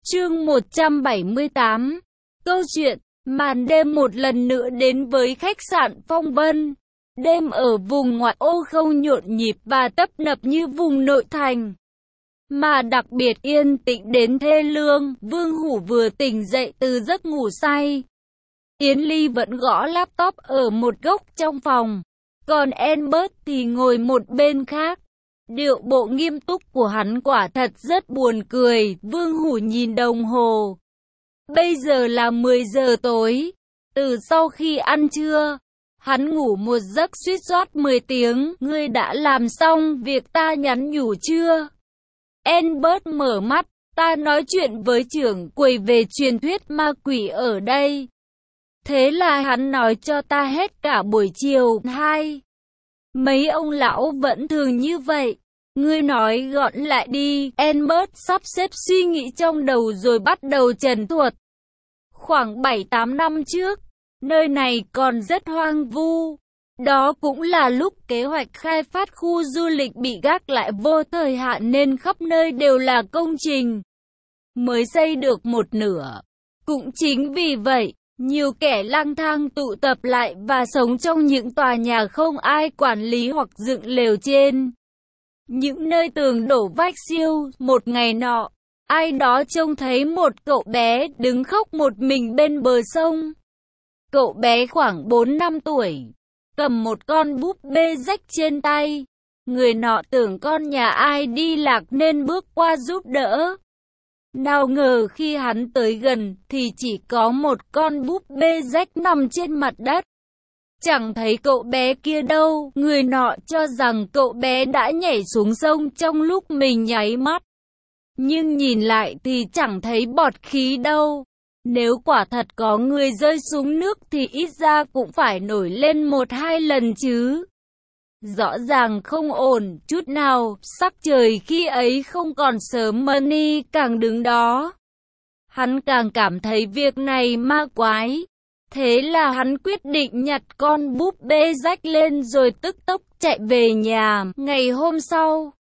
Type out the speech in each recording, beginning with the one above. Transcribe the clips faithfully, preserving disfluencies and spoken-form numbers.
Chương một trăm bảy mươi tám. Câu chuyện, màn đêm một lần nữa đến với khách sạn Phong Vân. Đêm ở vùng ngoại ô không nhộn nhịp và tấp nập như vùng nội thành, mà đặc biệt yên tĩnh đến thê lương. Vương Hủ vừa tỉnh dậy từ giấc ngủ say. Yến Ly vẫn gõ laptop ở một góc trong phòng, còn Albert thì ngồi một bên khác. Điệu bộ nghiêm túc của hắn quả thật rất buồn cười. Vương Hủ nhìn đồng hồ. Bây giờ là mười giờ tối. Từ sau khi ăn trưa, hắn ngủ một giấc suýt soát mười tiếng. Ngươi đã làm xong việc ta nhắn nhủ chưa? Albert mở mắt. Ta nói chuyện với trưởng quầy về truyền thuyết ma quỷ ở đây. Thế là hắn nói cho ta hết cả buổi chiều. Hai. Mấy ông lão vẫn thường như vậy. Ngươi nói gọn lại đi. Albert sắp xếp suy nghĩ trong đầu rồi bắt đầu trần thuật. Khoảng bảy tám năm trước, nơi này còn rất hoang vu. Đó cũng là lúc kế hoạch khai phát khu du lịch bị gác lại vô thời hạn nên khắp nơi đều là công trình mới xây được một nửa. Cũng chính vì vậy, nhiều kẻ lang thang tụ tập lại và sống trong những tòa nhà không ai quản lý hoặc dựng lều trên những nơi tường đổ vách siêu. Một ngày nọ, ai đó trông thấy một cậu bé đứng khóc một mình bên bờ sông. Cậu bé khoảng bốn năm tuổi, cầm một con búp bê rách trên tay. Người nọ tưởng con nhà ai đi lạc nên bước qua giúp đỡ. Nào ngờ khi hắn tới gần thì chỉ có một con búp bê rách nằm trên mặt đất. Chẳng thấy cậu bé kia đâu. Người nọ cho rằng cậu bé đã nhảy xuống sông trong lúc mình nháy mắt. Nhưng nhìn lại thì chẳng thấy bọt khí đâu. Nếu quả thật có người rơi xuống nước thì ít ra cũng phải nổi lên một hai lần chứ. Rõ ràng không ổn chút nào. Sắc trời khi ấy không còn sớm. Money càng đứng đó, hắn càng cảm thấy việc này ma quái. Thế là hắn quyết định nhặt con búp bê rách lên rồi tức tốc chạy về nhà. Ngày hôm sau,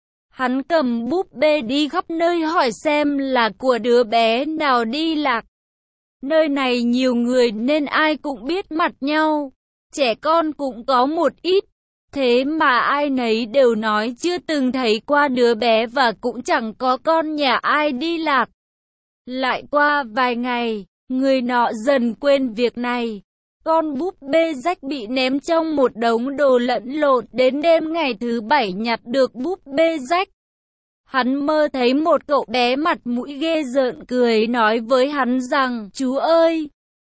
hắn cầm búp bê đi khắp nơi hỏi xem là của đứa bé nào đi lạc. Nơi này nhiều người nên ai cũng biết mặt nhau, trẻ con cũng có một ít. Thế mà ai nấy đều nói chưa từng thấy qua đứa bé và cũng chẳng có con nhà ai đi lạc. Lại qua vài ngày, người nọ dần quên việc này. Con búp bê rách bị ném trong một đống đồ lẫn lộn. Đến đêm ngày thứ bảy nhặt được búp bê rách, hắn mơ thấy một cậu bé mặt mũi ghê rợn cười nói với hắn rằng: Chú ơi,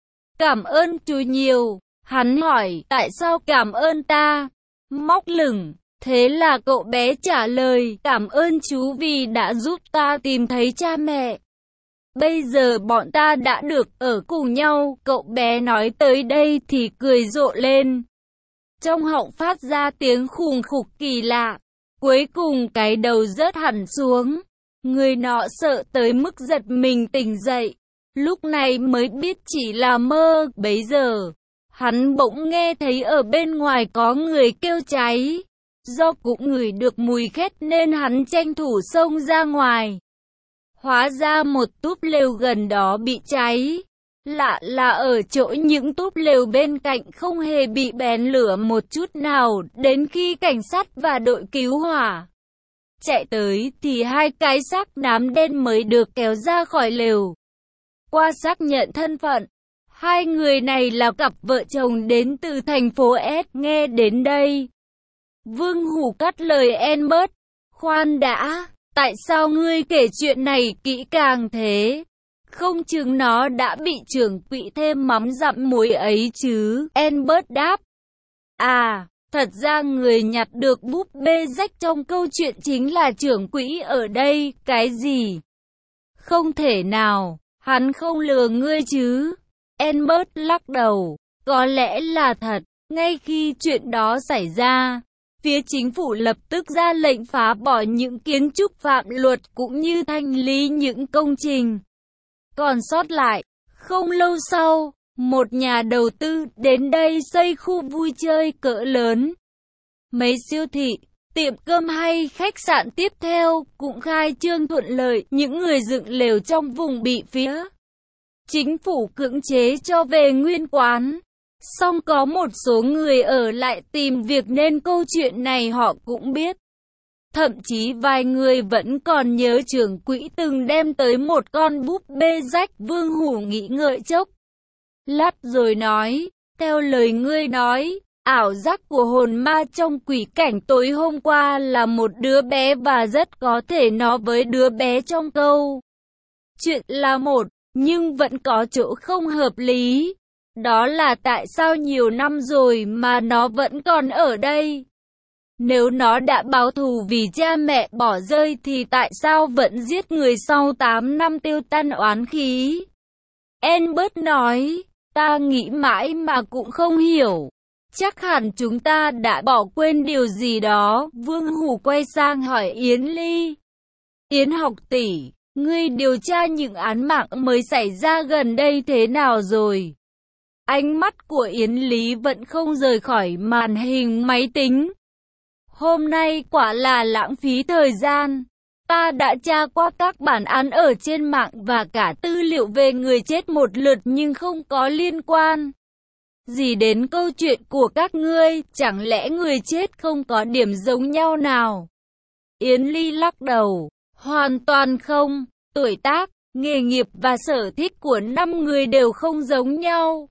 cảm ơn chú nhiều. Hắn hỏi: Tại sao cảm ơn ta? Móc lửng. Thế là cậu bé trả lời: Cảm ơn chú vì đã giúp ta tìm thấy cha mẹ. Bây giờ bọn ta đã được ở cùng nhau. Cậu bé nói tới đây thì cười rộ lên. Trong họng phát ra tiếng khùng khục kỳ lạ. Cuối cùng cái đầu rớt hẳn xuống. Người nọ sợ tới mức giật mình tỉnh dậy. Lúc này mới biết chỉ là mơ. Bấy giờ, hắn bỗng nghe thấy ở bên ngoài có người kêu cháy. Do cũng ngửi được mùi khét nên hắn tranh thủ xông ra ngoài. Hóa ra một túp lều gần đó bị cháy. Lạ là ở chỗ những túp lều bên cạnh không hề bị bén lửa một chút nào. Đến khi cảnh sát và đội cứu hỏa chạy tới thì hai cái xác nám đen mới được kéo ra khỏi lều. Qua xác nhận thân phận, hai người này là cặp vợ chồng đến từ thành phố S. Nghe đến đây, Vương Hủ cắt lời Albert: Khoan đã, tại sao ngươi kể chuyện này kỹ càng thế? Không chừng nó đã bị trưởng quỹ thêm mắm dặm muối ấy chứ. Albert đáp: À, thật ra người nhặt được búp bê rách trong câu chuyện chính là trưởng quỹ ở đây. Cái gì? Không thể nào, hắn không lừa ngươi chứ? Albert lắc đầu. Có lẽ là thật. Ngay khi chuyện đó xảy ra, phía chính phủ lập tức ra lệnh phá bỏ những kiến trúc phạm luật cũng như thanh lý những công trình còn sót lại. Không lâu sau, một nhà đầu tư đến đây xây khu vui chơi cỡ lớn, mấy siêu thị, Tiệm cơm hay khách sạn tiếp theo cũng khai trương thuận lợi, những người dựng lều trong vùng bị phía chính phủ cưỡng chế cho về nguyên quán. Song có một số người ở lại tìm việc nên câu chuyện này họ cũng biết. Thậm chí vài người vẫn còn nhớ trưởng quỹ từng đem tới một con búp bê rách. Vương Hủ nghĩ ngợi chốc lát rồi nói, theo lời ngươi nói, ảo giác của hồn ma trong quỷ cảnh tối hôm qua là một đứa bé và rất có thể nó với đứa bé trong câu chuyện là một, nhưng vẫn có chỗ không hợp lý. Đó là tại sao nhiều năm rồi mà nó vẫn còn ở đây? Nếu nó đã báo thù vì cha mẹ bỏ rơi thì tại sao vẫn giết người sau tám năm tiêu tan oán khí? Albert nói, ta nghĩ mãi mà cũng không hiểu. Chắc hẳn chúng ta đã bỏ quên điều gì đó. Vương Hủ quay sang hỏi Yến Ly. Yến học tỷ, ngươi điều tra những án mạng mới xảy ra gần đây thế nào rồi? Ánh mắt của Yến Lý vẫn không rời khỏi màn hình máy tính. Hôm nay quả là lãng phí thời gian. Ta đã tra qua các bản án ở trên mạng và cả tư liệu về người chết một lượt nhưng không có liên quan gì đến câu chuyện của các ngươi. Chẳng lẽ người chết không có điểm giống nhau nào? Yến Ly lắc đầu. Hoàn toàn không. Tuổi tác, nghề nghiệp và sở thích của năm người đều không giống nhau.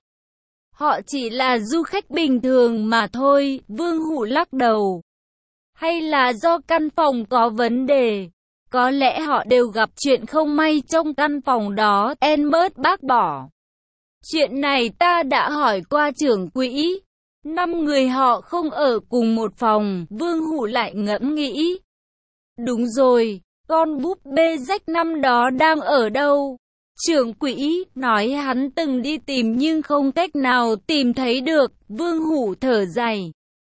Họ chỉ là du khách bình thường mà thôi. Vương Hủ lắc đầu. Hay là do căn phòng có vấn đề? Có lẽ họ đều gặp chuyện không may trong căn phòng đó. Albert bác bỏ. Chuyện này ta đã hỏi qua trưởng quỹ. Năm người họ không ở cùng một phòng. Vương Hủ lại ngẫm nghĩ. Đúng rồi, con búp bê rách năm đó đang ở đâu? Trưởng quỹ nói hắn từng đi tìm nhưng không cách nào tìm thấy được. Vương Hủ thở dài.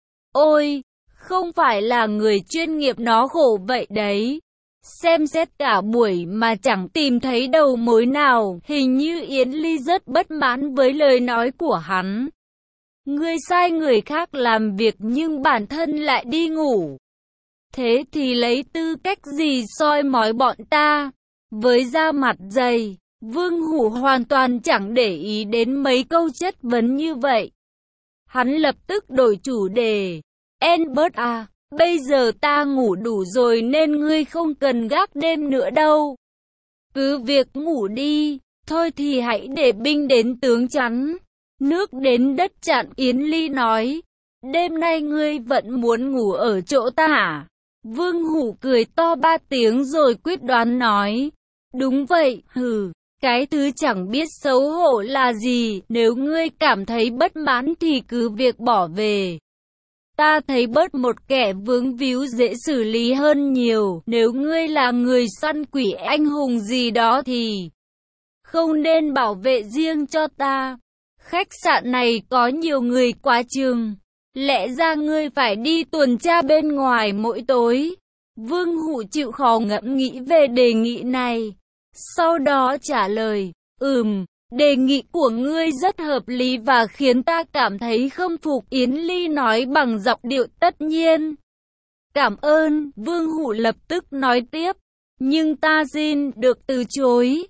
Ôi, không phải là người chuyên nghiệp nó khổ vậy đấy. Xem xét cả buổi mà chẳng tìm thấy đầu mối nào. Hình như Yến Ly rất bất mãn với lời nói của hắn. Ngươi sai người khác làm việc nhưng bản thân lại đi ngủ. Thế thì lấy tư cách gì soi mói bọn ta? Với da mặt dày, Vương Hủ hoàn toàn chẳng để ý đến mấy câu chất vấn như vậy. Hắn lập tức đổi chủ đề. Albert à, bây giờ ta ngủ đủ rồi nên ngươi không cần gác đêm nữa đâu. Cứ việc ngủ đi, thôi thì hãy để binh đến tướng chắn, nước đến đất chặn. Yến Ly nói, đêm nay ngươi vẫn muốn ngủ ở chỗ ta hả? Vương Hủ cười to ba tiếng rồi quyết đoán nói, đúng vậy, hừ. Cái thứ chẳng biết xấu hổ là gì, nếu ngươi cảm thấy bất mãn thì cứ việc bỏ về. Ta thấy bớt một kẻ vướng víu dễ xử lý hơn nhiều, nếu ngươi là người săn quỷ anh hùng gì đó thì không nên bảo vệ riêng cho ta. Khách sạn này có nhiều người quá chừng, lẽ ra ngươi phải đi tuần tra bên ngoài mỗi tối. Vương Hủ chịu khó ngẫm nghĩ về đề nghị này. Sau đó trả lời, ừm, đề nghị của ngươi rất hợp lý và khiến ta cảm thấy khâm phục. Yến Ly nói bằng giọng điệu tất nhiên. Cảm ơn. Vương Hủ lập tức nói tiếp, nhưng ta xin được từ chối.